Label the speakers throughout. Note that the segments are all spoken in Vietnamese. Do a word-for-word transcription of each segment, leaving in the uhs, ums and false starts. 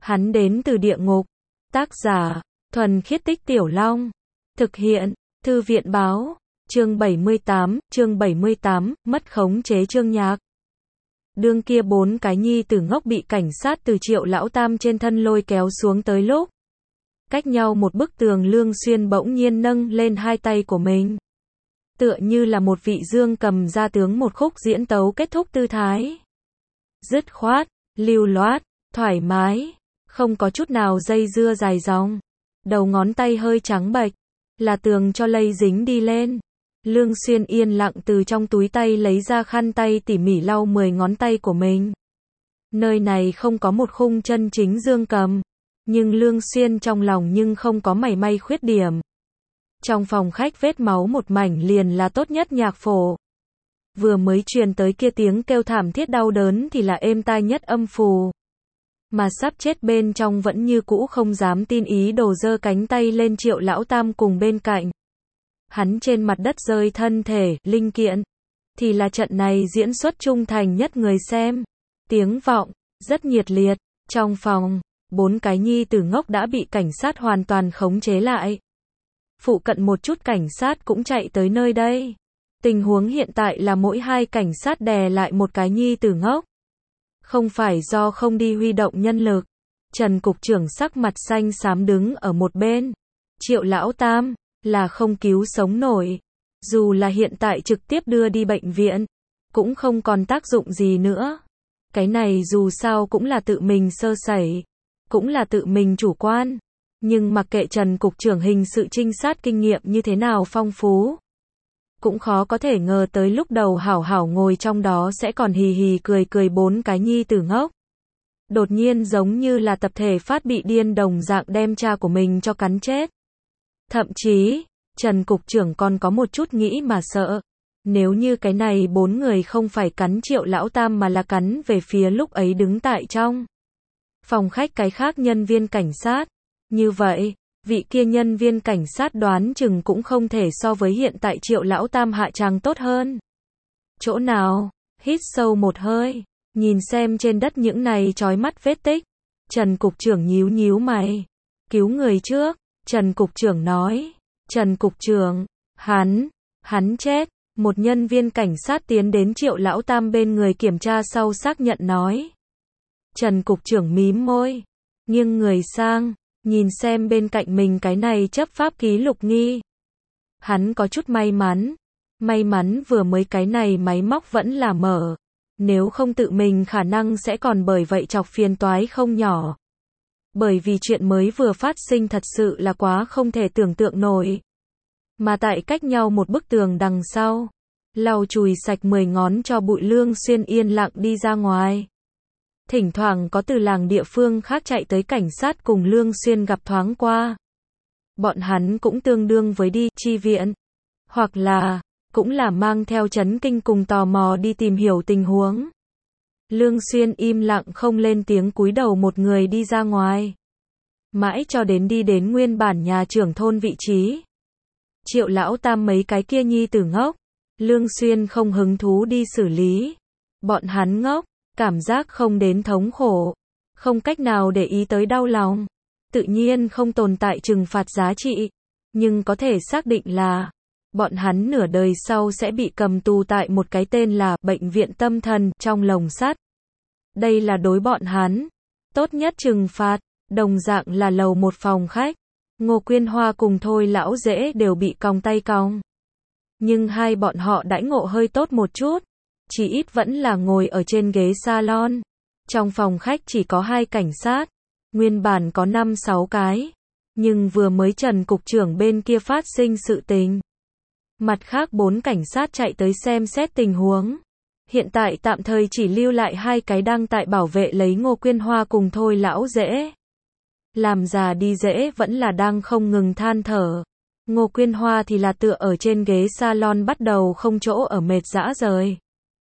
Speaker 1: Hắn đến từ địa ngục. Tác giả, Thuần Khiết Tích Tiểu Long. Thực hiện, Thư viện báo. Chương bảy mươi tám, chương bảy mươi tám, mất khống chế Chương Nhạc. Đương kia bốn cái nhi tử ngốc bị cảnh sát từ Triệu lão tam trên thân lôi kéo xuống tới lúc. Cách nhau một bức tường, Lương Xuyên bỗng nhiên nâng lên hai tay của mình. Tựa như là một vị dương cầm ra tướng một khúc diễn tấu kết thúc tư thái. Dứt khoát, lưu loát, thoải mái, không có chút nào dây dưa dài dòng. Đầu ngón tay hơi trắng bệch, là tường cho lây dính đi lên. Lương Xuyên yên lặng từ trong túi tay lấy ra khăn tay tỉ mỉ lau mười ngón tay của mình. Nơi này không có một khung chân chính dương cầm, nhưng Lương Xuyên trong lòng nhưng không có mảy may khuyết điểm. Trong phòng khách vết máu một mảnh liền là tốt nhất nhạc phổ. Vừa mới truyền tới kia tiếng kêu thảm thiết đau đớn thì là êm tai nhất âm phù. Mà sắp chết bên trong vẫn như cũ không dám tin ý đồ giơ cánh tay lên Triệu lão tam cùng bên cạnh. Hắn trên mặt đất rơi thân thể, linh kiện. Thì là trận này diễn xuất trung thành nhất người xem. Tiếng vọng, rất nhiệt liệt. Trong phòng, bốn cái nhi tử ngốc đã bị cảnh sát hoàn toàn khống chế lại. Phụ cận một chút cảnh sát cũng chạy tới nơi đây. Tình huống hiện tại là mỗi hai cảnh sát đè lại một cái nhi tử ngốc. Không phải do không đi huy động nhân lực. Trần cục trưởng sắc mặt xanh xám đứng ở một bên. Triệu lão tam, là không cứu sống nổi. Dù là hiện tại trực tiếp đưa đi bệnh viện, cũng không còn tác dụng gì nữa. Cái này dù sao cũng là tự mình sơ sẩy, cũng là tự mình chủ quan. Nhưng mặc kệ Trần cục trưởng hình sự trinh sát kinh nghiệm như thế nào phong phú, cũng khó có thể ngờ tới lúc đầu hảo hảo ngồi trong đó sẽ còn hì hì cười cười bốn cái nhi tử ngốc. Đột nhiên giống như là tập thể phát bị điên đồng dạng đem cha của mình cho cắn chết. Thậm chí, Trần cục trưởng còn có một chút nghĩ mà sợ. Nếu như cái này bốn người không phải cắn Triệu lão tam mà là cắn về phía lúc ấy đứng tại trong phòng khách cái khác nhân viên cảnh sát. Như vậy, vị kia nhân viên cảnh sát đoán chừng cũng không thể so với hiện tại Triệu lão tam hạ tràng tốt hơn. Chỗ nào? Hít sâu một hơi, nhìn xem trên đất những này chói mắt vết tích. Trần cục trưởng nhíu nhíu mày. Cứu người trước, Trần cục trưởng nói. Trần cục trưởng, hắn, hắn chết. Một nhân viên cảnh sát tiến đến Triệu lão tam bên người kiểm tra sau xác nhận nói. Trần cục trưởng mím môi, nghiêng người sang, nhìn xem bên cạnh mình cái này chấp pháp ký lục nghi. Hắn có chút may mắn. May mắn vừa mới cái này máy móc vẫn là mở. Nếu không tự mình khả năng sẽ còn bởi vậy chọc phiền toái không nhỏ. Bởi vì chuyện mới vừa phát sinh thật sự là quá không thể tưởng tượng nổi. Mà tại cách nhau một bức tường đằng sau, lau chùi sạch mười ngón cho bụi, Lương Xuyên yên lặng đi ra ngoài. Thỉnh thoảng có từ làng địa phương khác chạy tới cảnh sát cùng Lương Xuyên gặp thoáng qua. Bọn hắn cũng tương đương với đi chi viện, hoặc là cũng là mang theo chấn kinh cùng tò mò đi tìm hiểu tình huống. Lương Xuyên im lặng không lên tiếng cúi đầu một người đi ra ngoài. Mãi cho đến đi đến nguyên bản nhà trưởng thôn vị trí. Triệu lão tam mấy cái kia nhi tử ngốc, Lương Xuyên không hứng thú đi xử lý. Bọn hắn ngốc, cảm giác không đến thống khổ, không cách nào để ý tới đau lòng. Tự nhiên không tồn tại trừng phạt giá trị. Nhưng có thể xác định là bọn hắn nửa đời sau sẽ bị cầm tù tại một cái tên là bệnh viện tâm thần trong lồng sắt. Đây là đối bọn hắn tốt nhất trừng phạt. Đồng dạng là lầu một phòng khách, Ngô Quyên Hoa cùng Thôi lão dễ đều bị còng tay còng. Nhưng hai bọn họ đãi ngộ hơi tốt một chút, chỉ ít vẫn là ngồi ở trên ghế salon. Trong phòng khách chỉ có hai cảnh sát, nguyên bản có năm sáu cái, nhưng vừa mới Trần cục trưởng bên kia phát sinh sự tình. Mặt khác bốn cảnh sát chạy tới xem xét tình huống. Hiện tại tạm thời chỉ lưu lại hai cái đang tại bảo vệ lấy Ngô Quyên Hoa cùng Thôi lão dễ. Làm già đi dễ vẫn là đang không ngừng than thở. Ngô Quyên Hoa thì là tựa ở trên ghế salon bắt đầu không chỗ ở mệt rã rời.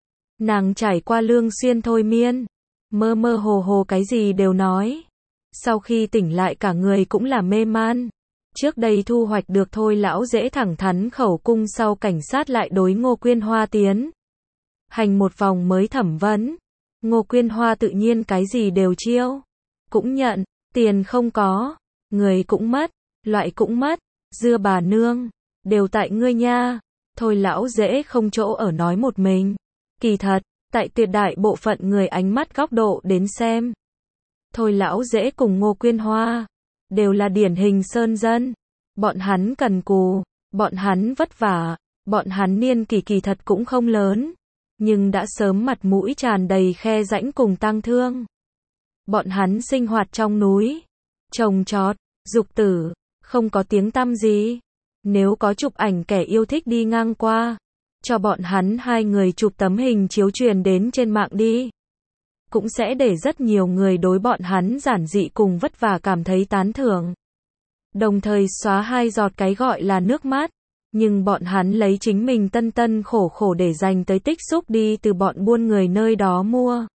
Speaker 1: Nàng trải qua Lương Xuyên thôi miên, mơ mơ hồ hồ cái gì đều nói. Sau khi tỉnh lại cả người cũng là mê man. Trước đây thu hoạch được Thôi lão dễ thẳng thắn khẩu cung sau cảnh sát lại đối Ngô Quyên Hoa tiến hành một vòng mới thẩm vấn. Ngô Quyên Hoa tự nhiên cái gì đều chiêu, cũng nhận. Tiền không có, người cũng mất, loại cũng mất, dưa bà nương, đều tại ngươi nha. Thôi lão dễ không chỗ ở nói một mình. Kỳ thật, tại tuyệt đại bộ phận người ánh mắt góc độ đến xem. Thôi lão dễ cùng Ngô Quyên Hoa, đều là điển hình sơn dân. Bọn hắn cần cù, bọn hắn vất vả, bọn hắn niên kỳ kỳ thật cũng không lớn. Nhưng đã sớm mặt mũi tràn đầy khe rãnh cùng tang thương. Bọn hắn sinh hoạt trong núi, trồng trọt, dục tử, không có tiếng tăm gì. Nếu có chụp ảnh kẻ yêu thích đi ngang qua, cho bọn hắn hai người chụp tấm hình chiếu truyền đến trên mạng đi. Cũng sẽ để rất nhiều người đối bọn hắn giản dị cùng vất vả cảm thấy tán thưởng. Đồng thời xóa hai giọt cái gọi là nước mắt. Nhưng bọn hắn lấy chính mình tân tân khổ khổ để dành tới tích xúc đi từ bọn buôn người nơi đó mua.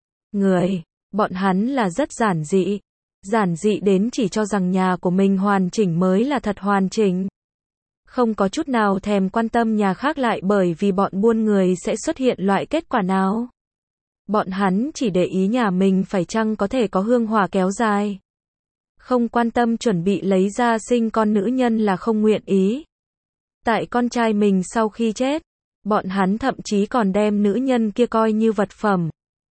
Speaker 1: Người, bọn hắn là rất giản dị. Giản dị đến chỉ cho rằng nhà của mình hoàn chỉnh mới là thật hoàn chỉnh. Không có chút nào thèm quan tâm nhà khác lại bởi vì bọn buôn người sẽ xuất hiện loại kết quả nào. Bọn hắn chỉ để ý nhà mình phải chăng có thể có hương hỏa kéo dài. Không quan tâm chuẩn bị lấy ra sinh con nữ nhân là không nguyện ý. Tại con trai mình sau khi chết, bọn hắn thậm chí còn đem nữ nhân kia coi như vật phẩm.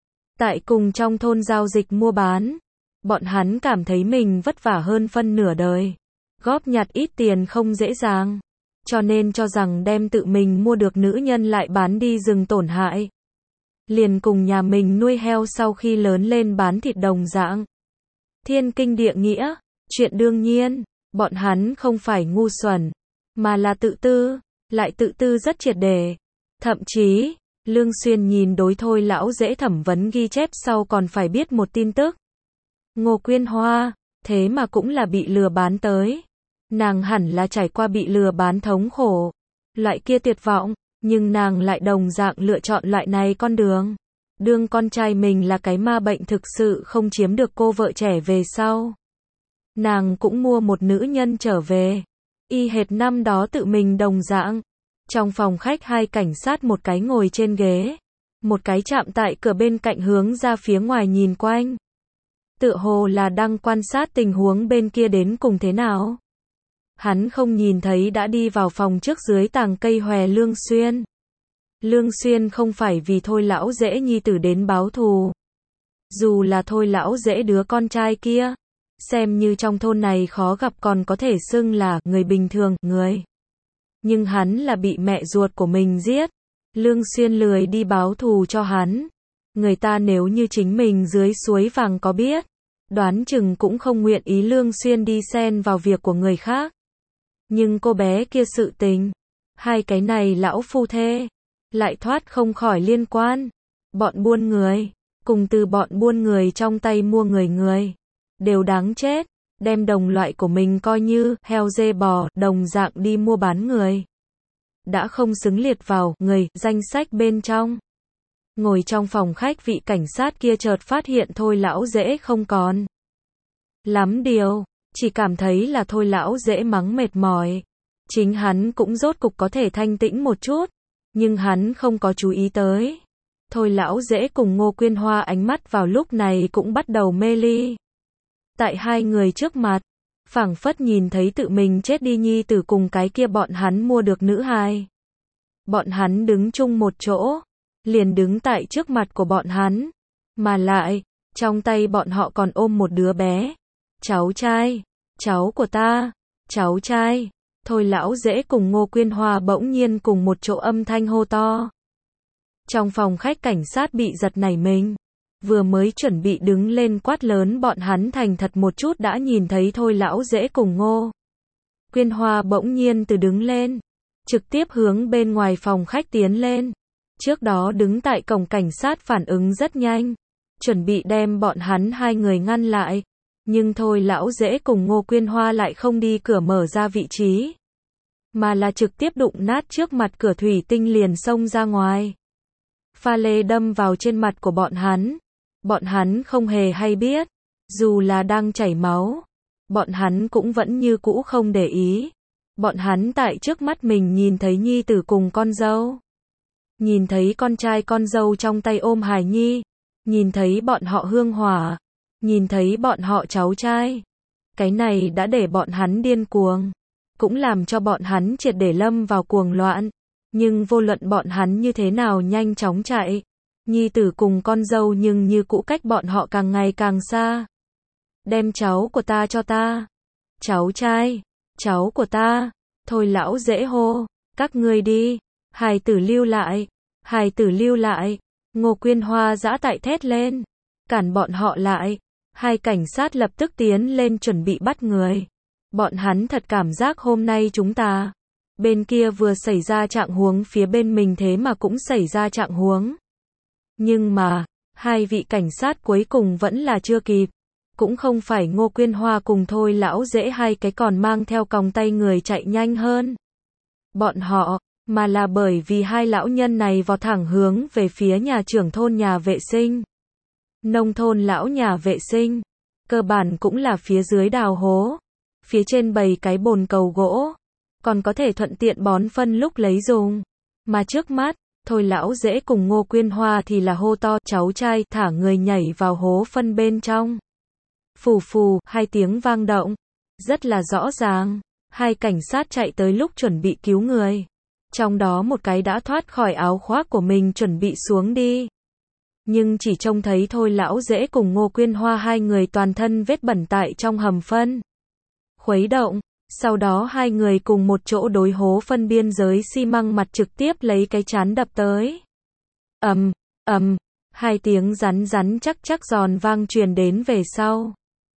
Speaker 1: Tại cùng trong thôn giao dịch mua bán, bọn hắn cảm thấy mình vất vả hơn phân nửa đời. Góp nhặt ít tiền không dễ dàng. Cho nên cho rằng đem tự mình mua được nữ nhân lại bán đi rừng tổn hại. Liền cùng nhà mình nuôi heo sau khi lớn lên bán thịt đồng dạng. Thiên kinh địa nghĩa, chuyện đương nhiên, bọn hắn không phải ngu xuẩn, mà là tự tư, lại tự tư rất triệt để. Thậm chí, Lương Xuyên nhìn đối Thôi lão dễ thẩm vấn ghi chép sau còn phải biết một tin tức. Ngô Quyên Hoa, thế mà cũng là bị lừa bán tới. Nàng hẳn là trải qua bị lừa bán thống khổ, loại kia tuyệt vọng, nhưng nàng lại đồng dạng lựa chọn loại này con đường. Đương con trai mình là cái ma bệnh thực sự không chiếm được cô vợ trẻ về sau. Nàng cũng mua một nữ nhân trở về. Y hệt năm đó tự mình đồng dạng. Trong phòng khách hai cảnh sát một cái ngồi trên ghế. Một cái chạm tại cửa bên cạnh hướng ra phía ngoài nhìn quanh. Tựa hồ là đang quan sát tình huống bên kia đến cùng thế nào. Hắn không nhìn thấy đã đi vào phòng trước dưới tàng cây hòe Lương Xuyên. Lương Xuyên không phải vì Thôi lão dễ nhi tử đến báo thù. Dù là Thôi lão dễ đứa con trai kia, xem như trong thôn này khó gặp còn có thể xưng là người bình thường, người. Nhưng hắn là bị mẹ ruột của mình giết. Lương Xuyên lười đi báo thù cho hắn. Người ta nếu như chính mình dưới suối vàng có biết, đoán chừng cũng không nguyện ý Lương Xuyên đi xen vào việc của người khác. Nhưng cô bé kia sự tình, hai cái này lão phu thê, lại thoát không khỏi liên quan. Bọn buôn người, cùng từ bọn buôn người trong tay mua người người, đều đáng chết, đem đồng loại của mình coi như heo dê bò, đồng dạng đi mua bán người. Đã không xứng liệt vào người danh sách bên trong. Ngồi trong phòng khách vị cảnh sát kia chợt phát hiện Thôi lão dễ không còn lắm điều, chỉ cảm thấy là Thôi lão dễ mắng mệt mỏi. Chính hắn cũng rốt cục có thể thanh tĩnh một chút, nhưng hắn không có chú ý tới. Thôi lão dễ cùng Ngô Quyên Hoa ánh mắt vào lúc này cũng bắt đầu mê ly. Tại hai người trước mặt, phảng phất nhìn thấy tự mình chết đi nhi tử cùng cái kia bọn hắn mua được nữ hài. Bọn hắn đứng chung một chỗ, liền đứng tại trước mặt của bọn hắn, mà lại, trong tay bọn họ còn ôm một đứa bé. Cháu trai, cháu của ta, cháu trai. Thôi lão dễ cùng Ngô Quyên Hoa bỗng nhiên cùng một chỗ âm thanh hô to. Trong phòng khách cảnh sát bị giật nảy mình. Vừa mới chuẩn bị đứng lên quát lớn bọn hắn thành thật một chút đã nhìn thấy Thôi lão dễ cùng Ngô Quyên Hoa bỗng nhiên từ đứng lên, trực tiếp hướng bên ngoài phòng khách tiến lên. Trước đó đứng tại cổng cảnh sát phản ứng rất nhanh, chuẩn bị đem bọn hắn hai người ngăn lại. Nhưng Thôi lão dễ cùng Ngô Quyên Hoa lại không đi cửa mở ra vị trí, mà là trực tiếp đụng nát trước mặt cửa thủy tinh liền xông ra ngoài. Pha lê đâm vào trên mặt của bọn hắn. Bọn hắn không hề hay biết, dù là đang chảy máu, bọn hắn cũng vẫn như cũ không để ý. Bọn hắn tại trước mắt mình nhìn thấy nhi tử cùng con dâu. Nhìn thấy con trai con dâu trong tay ôm hài nhi. Nhìn thấy bọn họ hương hỏa. Nhìn thấy bọn họ cháu trai, cái này đã để bọn hắn điên cuồng, cũng làm cho bọn hắn triệt để lâm vào cuồng loạn. Nhưng vô luận bọn hắn như thế nào nhanh chóng chạy, nhi tử cùng con dâu nhưng như cũ cách bọn họ càng ngày càng xa. Đem cháu của ta cho ta. Cháu trai, cháu của ta. Thôi lão dễ hô, các ngươi đi. Hài tử lưu lại, hài tử lưu lại. Ngô Quyên Hoa giã tại thét lên, cản bọn họ lại. Hai cảnh sát lập tức tiến lên chuẩn bị bắt người. Bọn hắn thật cảm giác hôm nay chúng ta, bên kia vừa xảy ra trạng huống, phía bên mình thế mà cũng xảy ra trạng huống. Nhưng mà, hai vị cảnh sát cuối cùng vẫn là chưa kịp. Cũng không phải Ngô Quyên Hoa cùng Thôi lão dễ hai cái còn mang theo còng tay người chạy nhanh hơn bọn họ, mà là bởi vì hai lão nhân này vọt thẳng hướng về phía nhà trưởng thôn nhà vệ sinh. Nông thôn lão nhà vệ sinh, cơ bản cũng là phía dưới đào hố, phía trên bày cái bồn cầu gỗ, còn có thể thuận tiện bón phân lúc lấy dùng. Mà trước mắt, Thôi lão dễ cùng Ngô Quyên Hoa thì là hô to, cháu trai, thả người nhảy vào hố phân bên trong. Phù phù, hai tiếng vang động, rất là rõ ràng. Hai cảnh sát chạy tới lúc chuẩn bị cứu người, trong đó một cái đã thoát khỏi áo khoác của mình chuẩn bị xuống đi. Nhưng chỉ trông thấy Thôi lão dễ cùng Ngô Quyên Hoa hai người toàn thân vết bẩn tại trong hầm phân khuấy động. Sau đó hai người cùng một chỗ đối hố phân biên giới xi măng mặt trực tiếp lấy cái chán đập tới. Ầm, ầm, hai tiếng rắn rắn chắc chắc giòn vang truyền đến về sau.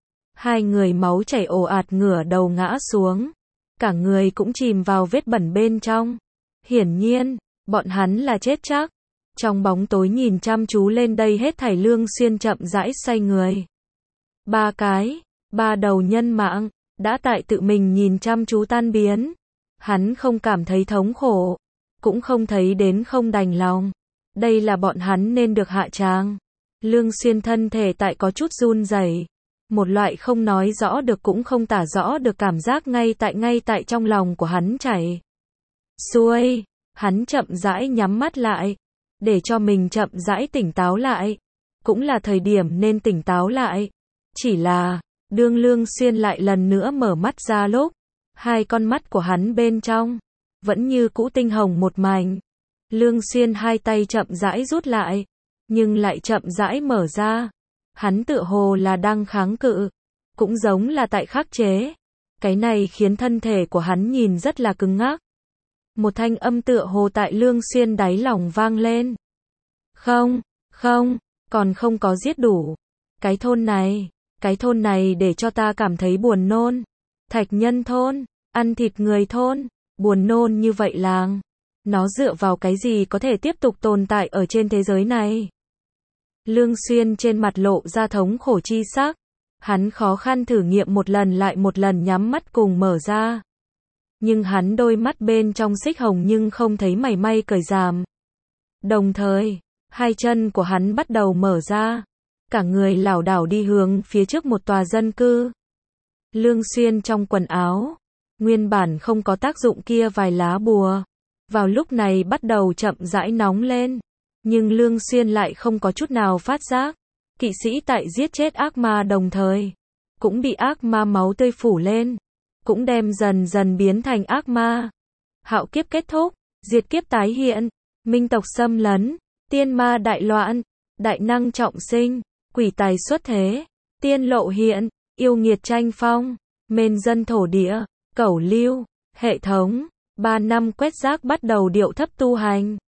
Speaker 1: Hai người máu chảy ồ ạt ngửa đầu ngã xuống, cả người cũng chìm vào vết bẩn bên trong. Hiển nhiên, bọn hắn là chết chắc. Trong bóng tối nhìn chăm chú lên đây hết thảy, Lương Xuyên chậm rãi xoay người. Ba cái, ba đầu nhân mạng, đã tại tự mình nhìn chăm chú tan biến. Hắn không cảm thấy thống khổ, cũng không thấy đến không đành lòng. Đây là bọn hắn nên được hạ tràng. Lương Xuyên thân thể tại có chút run rẩy, một loại không nói rõ được cũng không tả rõ được cảm giác ngay tại ngay tại trong lòng của hắn chảy xuôi. Hắn chậm rãi nhắm mắt lại, để cho mình chậm rãi tỉnh táo lại. Cũng là thời điểm nên tỉnh táo lại. Chỉ là, đương Lương Xuyên lại lần nữa mở mắt ra lúc, hai con mắt của hắn bên trong vẫn như cũ tinh hồng một mảnh. Lương Xuyên hai tay chậm rãi rút lại, nhưng lại chậm rãi mở ra. Hắn tựa hồ là đang kháng cự, cũng giống là tại khắc chế. Cái này khiến thân thể của hắn nhìn rất là cứng ngắc. Một thanh âm tựa hồ tại Lương Xuyên đáy lòng vang lên. Không, không, còn không có giết đủ. Cái thôn này, cái thôn này để cho ta cảm thấy buồn nôn. Thạch Nhân thôn, ăn thịt người thôn, buồn nôn như vậy làng. Nó dựa vào cái gì có thể tiếp tục tồn tại ở trên thế giới này? Lương Xuyên trên mặt lộ ra thống khổ chi sắc. Hắn khó khăn thử nghiệm một lần lại một lần nhắm mắt cùng mở ra. Nhưng hắn đôi mắt bên trong xích hồng nhưng không thấy mảy may cởi giảm. Đồng thời, hai chân của hắn bắt đầu mở ra. Cả người lảo đảo đi hướng phía trước một tòa dân cư. Lương Xuyên trong quần áo, nguyên bản không có tác dụng kia vài lá bùa, vào lúc này bắt đầu chậm rãi nóng lên. Nhưng Lương Xuyên lại không có chút nào phát giác. Kỵ sĩ tại giết chết ác ma đồng thời, cũng bị ác ma máu tươi phủ lên, cũng đem dần dần biến thành ác ma. Hạo kiếp kết thúc, diệt kiếp tái hiện, minh tộc xâm lấn, tiên ma đại loạn, đại năng trọng sinh, quỷ tài xuất thế, tiên lộ hiện, yêu nghiệt tranh phong, mên dân thổ địa, cẩu lưu, hệ thống, ba năm quét rác bắt đầu điệu thấp tu hành.